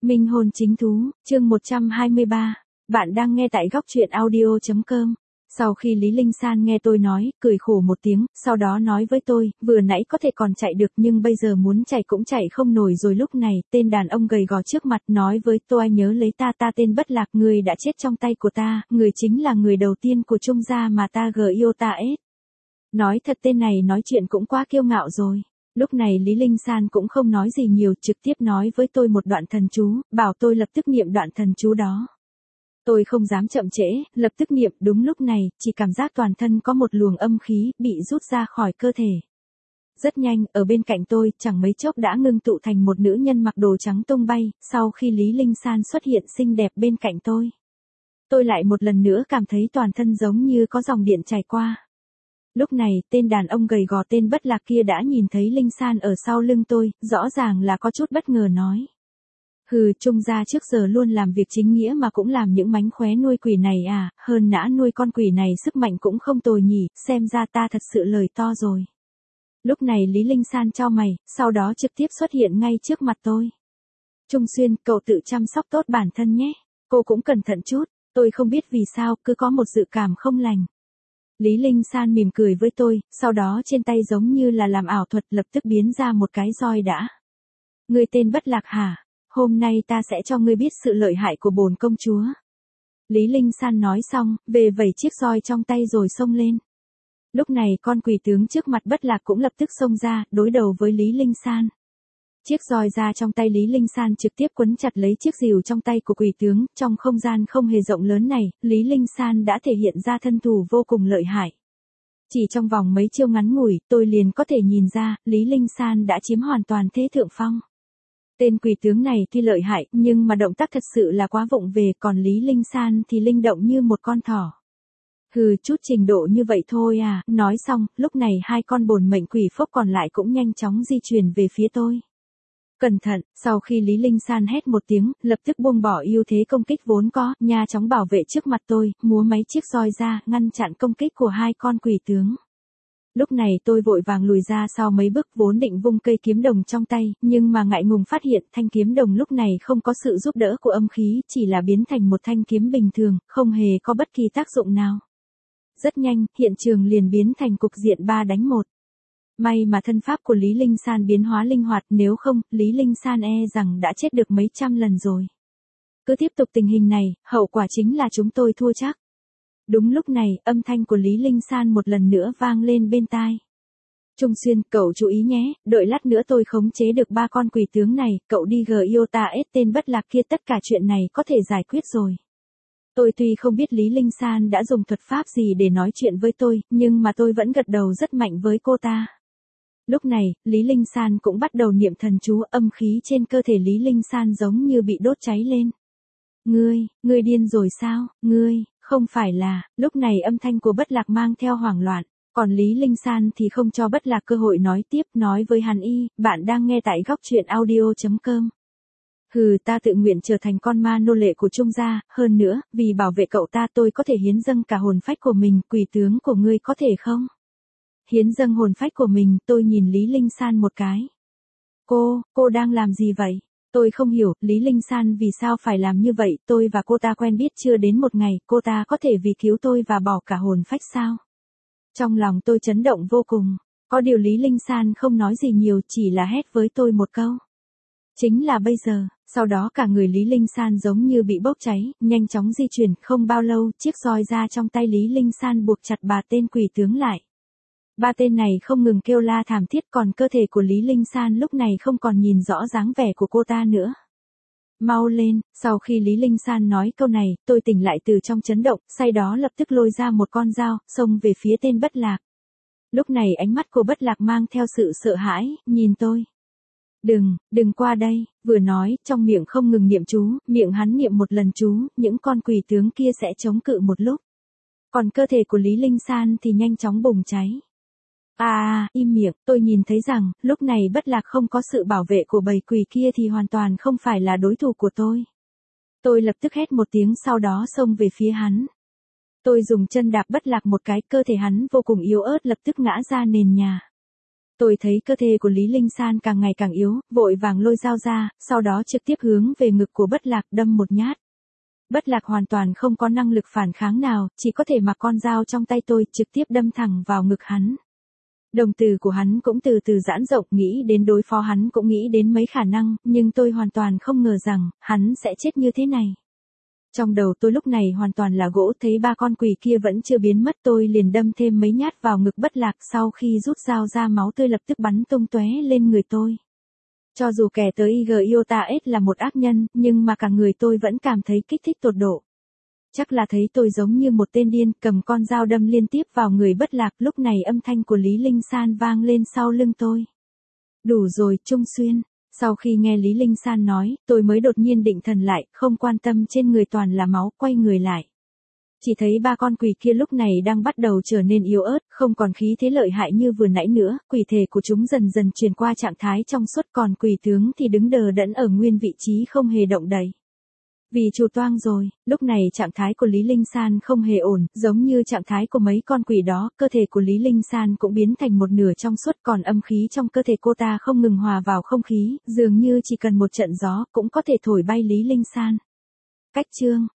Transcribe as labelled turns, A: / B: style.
A: Minh hồn chính thú, chương 123. Bạn đang nghe tại góc truyện audio.com. Sau khi Lý Linh San nghe tôi nói, cười khổ một tiếng, sau đó nói với tôi, vừa nãy có thể còn chạy được nhưng bây giờ muốn chạy cũng chạy không nổi rồi. Lúc này, tên đàn ông gầy gò trước mặt nói với tôi, anh nhớ lấy ta tên Bất Lạc, người đã chết trong tay của ta, người chính là người đầu tiên của Trung gia mà ta yêu ta ết. Nói thật, tên này nói chuyện cũng quá kiêu ngạo rồi. Lúc này Lý Linh San cũng không nói gì nhiều, trực tiếp nói với tôi một đoạn thần chú, bảo tôi lập tức niệm đoạn thần chú đó. Tôi không dám chậm trễ, lập tức niệm. Đúng lúc này, chỉ cảm giác toàn thân có một luồng âm khí bị rút ra khỏi cơ thể. Rất nhanh, ở bên cạnh tôi, chẳng mấy chốc đã ngưng tụ thành một nữ nhân mặc đồ trắng tung bay. Sau khi Lý Linh San xuất hiện xinh đẹp bên cạnh tôi lại một lần nữa cảm thấy toàn thân giống như có dòng điện chảy qua. Lúc này, tên đàn ông gầy gò tên Bất Lạc kia đã nhìn thấy Linh San ở sau lưng tôi, rõ ràng là có chút bất ngờ nói. Trung gia trước giờ luôn làm việc chính nghĩa mà cũng làm những mánh khóe nuôi quỷ này à, hơn nã nuôi con quỷ này sức mạnh cũng không tồi nhỉ, xem ra ta thật sự lời to rồi. Lúc này Lý Linh San chau mày, sau đó trực tiếp xuất hiện ngay trước mặt tôi. Trung Xuyên, cậu tự chăm sóc tốt bản thân nhé, cô cũng cẩn thận chút. Tôi không biết vì sao, cứ có một dự cảm không lành. Lý Linh San mỉm cười với tôi, sau đó trên tay giống như là làm ảo thuật lập tức biến ra một cái roi đã. Ngươi tên Bất Lạc hả? Hôm nay ta sẽ cho ngươi biết sự lợi hại của bổn công chúa. Lý Linh San nói xong, về vẩy chiếc roi trong tay rồi xông lên. Lúc này con quỷ tướng trước mặt Bất Lạc cũng lập tức xông ra, đối đầu với Lý Linh San. Chiếc roi ra trong tay Lý Linh San trực tiếp quấn chặt lấy chiếc rìu trong tay của quỷ tướng, trong không gian không hề rộng lớn này, Lý Linh San đã thể hiện ra thân thủ vô cùng lợi hại. Chỉ trong vòng mấy chiêu ngắn ngủi, tôi liền có thể nhìn ra, Lý Linh San đã chiếm hoàn toàn thế thượng phong. Tên quỷ tướng này tuy lợi hại, nhưng mà động tác thật sự là quá vụng về, còn Lý Linh San thì linh động như một con thỏ. Chút trình độ như vậy thôi à, nói xong, lúc này hai con bổn mệnh quỷ phốc còn lại cũng nhanh chóng di chuyển về phía tôi. Cẩn thận, sau khi Lý Linh San hét một tiếng, lập tức buông bỏ ưu thế công kích vốn có, nha chóng bảo vệ trước mặt tôi, múa mấy chiếc roi ra, ngăn chặn công kích của hai con quỷ tướng. Lúc này tôi vội vàng lùi ra sau mấy bước, vốn định vung cây kiếm đồng trong tay, nhưng mà ngại ngùng phát hiện thanh kiếm đồng lúc này không có sự giúp đỡ của âm khí, chỉ là biến thành một thanh kiếm bình thường, không hề có bất kỳ tác dụng nào. Rất nhanh, hiện trường liền biến thành cục diện 3 đánh 1. May mà thân pháp của Lý Linh San biến hóa linh hoạt, nếu không, Lý Linh San rằng đã chết được mấy trăm lần rồi. Cứ tiếp tục tình hình này, hậu quả chính là chúng tôi thua chắc. Đúng lúc này, âm thanh của Lý Linh San một lần nữa vang lên bên tai. Trung Xuyên, cậu chú ý nhé, đợi lát nữa tôi khống chế được 3 con quỷ tướng này, cậu đi yêu ta ết tên Bất Lạc kia, tất cả chuyện này có thể giải quyết rồi. Tôi tuy không biết Lý Linh San đã dùng thuật pháp gì để nói chuyện với tôi, nhưng mà tôi vẫn gật đầu rất mạnh với cô ta. Lúc này, Lý Linh San cũng bắt đầu niệm thần chú, âm khí trên cơ thể Lý Linh San giống như bị đốt cháy lên. Ngươi điên rồi sao, không phải là, lúc này âm thanh của Bất Lạc mang theo hoảng loạn, còn Lý Linh San thì không cho Bất Lạc cơ hội nói tiếp, nói với hắn bạn đang nghe tại góc truyện audio.com. Ta tự nguyện trở thành con ma nô lệ của Trung gia, hơn nữa, vì bảo vệ cậu ta tôi có thể hiến dâng cả hồn phách của mình, quỷ tướng của ngươi có thể không? Hiến dâng hồn phách của mình, tôi nhìn Lý Linh San một cái. Cô đang làm gì vậy? Tôi không hiểu, Lý Linh San vì sao phải làm như vậy, tôi và cô ta quen biết chưa đến một ngày, cô ta có thể vì cứu tôi và bỏ cả hồn phách sao? Trong lòng tôi chấn động vô cùng, có điều Lý Linh San không nói gì nhiều, chỉ là hét với tôi một câu. Chính là bây giờ, sau đó cả người Lý Linh San giống như bị bốc cháy, nhanh chóng di chuyển, không bao lâu, chiếc roi ra trong tay Lý Linh San buộc chặt 3 tên quỷ tướng lại. 3 tên này không ngừng kêu la thảm thiết, còn cơ thể của Lý Linh San lúc này không còn nhìn rõ dáng vẻ của cô ta nữa. Mau lên, sau khi Lý Linh San nói câu này, tôi tỉnh lại từ trong chấn động, sau đó lập tức lôi ra một con dao, xông về phía tên Bất Lạc. Lúc này ánh mắt của Bất Lạc mang theo sự sợ hãi, nhìn tôi. Đừng qua đây, vừa nói, trong miệng không ngừng niệm chú, miệng hắn niệm một lần chú, những con quỷ tướng kia sẽ chống cự một lúc. Còn cơ thể của Lý Linh San thì nhanh chóng bùng cháy. Im miệng, tôi nhìn thấy rằng, lúc này Bất Lạc không có sự bảo vệ của bầy quỷ kia thì hoàn toàn không phải là đối thủ của tôi. Tôi lập tức hét một tiếng sau đó xông về phía hắn. Tôi dùng chân đạp Bất Lạc một cái, cơ thể hắn vô cùng yếu ớt lập tức ngã ra nền nhà. Tôi thấy cơ thể của Lý Linh San càng ngày càng yếu, vội vàng lôi dao ra, sau đó trực tiếp hướng về ngực của Bất Lạc đâm một nhát. Bất Lạc hoàn toàn không có năng lực phản kháng nào, chỉ có thể mặc con dao trong tay tôi trực tiếp đâm thẳng vào ngực hắn. Đồng tử của hắn cũng từ từ giãn rộng, nghĩ đến đối phó hắn cũng nghĩ đến mấy khả năng, nhưng tôi hoàn toàn không ngờ rằng, hắn sẽ chết như thế này. Trong đầu tôi lúc này hoàn toàn là gỗ, thấy ba con quỷ kia vẫn chưa biến mất, tôi liền đâm thêm mấy nhát vào ngực Bất Lạc, sau khi rút dao ra máu tươi lập tức bắn tung tóe lên người tôi. Cho dù kẻ tới IG Iota S là một ác nhân, nhưng mà cả người tôi vẫn cảm thấy kích thích tột độ. Chắc là thấy tôi giống như một tên điên, cầm con dao đâm liên tiếp vào người Bất Lạc, lúc này âm thanh của Lý Linh San vang lên sau lưng tôi. Đủ rồi, Trung Xuyên. Sau khi nghe Lý Linh San nói, tôi mới đột nhiên định thần lại, không quan tâm trên người toàn là máu, quay người lại. Chỉ thấy ba con quỷ kia lúc này đang bắt đầu trở nên yếu ớt, không còn khí thế lợi hại như vừa nãy nữa, quỷ thể của chúng dần dần chuyển qua trạng thái trong suốt, còn quỷ tướng thì đứng đờ đẫn ở nguyên vị trí không hề động đậy. Vì chủ toang rồi, lúc này trạng thái của Lý Linh San không hề ổn, giống như trạng thái của mấy con quỷ đó, cơ thể của Lý Linh San cũng biến thành một nửa trong suốt, còn âm khí trong cơ thể cô ta không ngừng hòa vào không khí, dường như chỉ cần một trận gió cũng có thể thổi bay Lý Linh San. Cách chương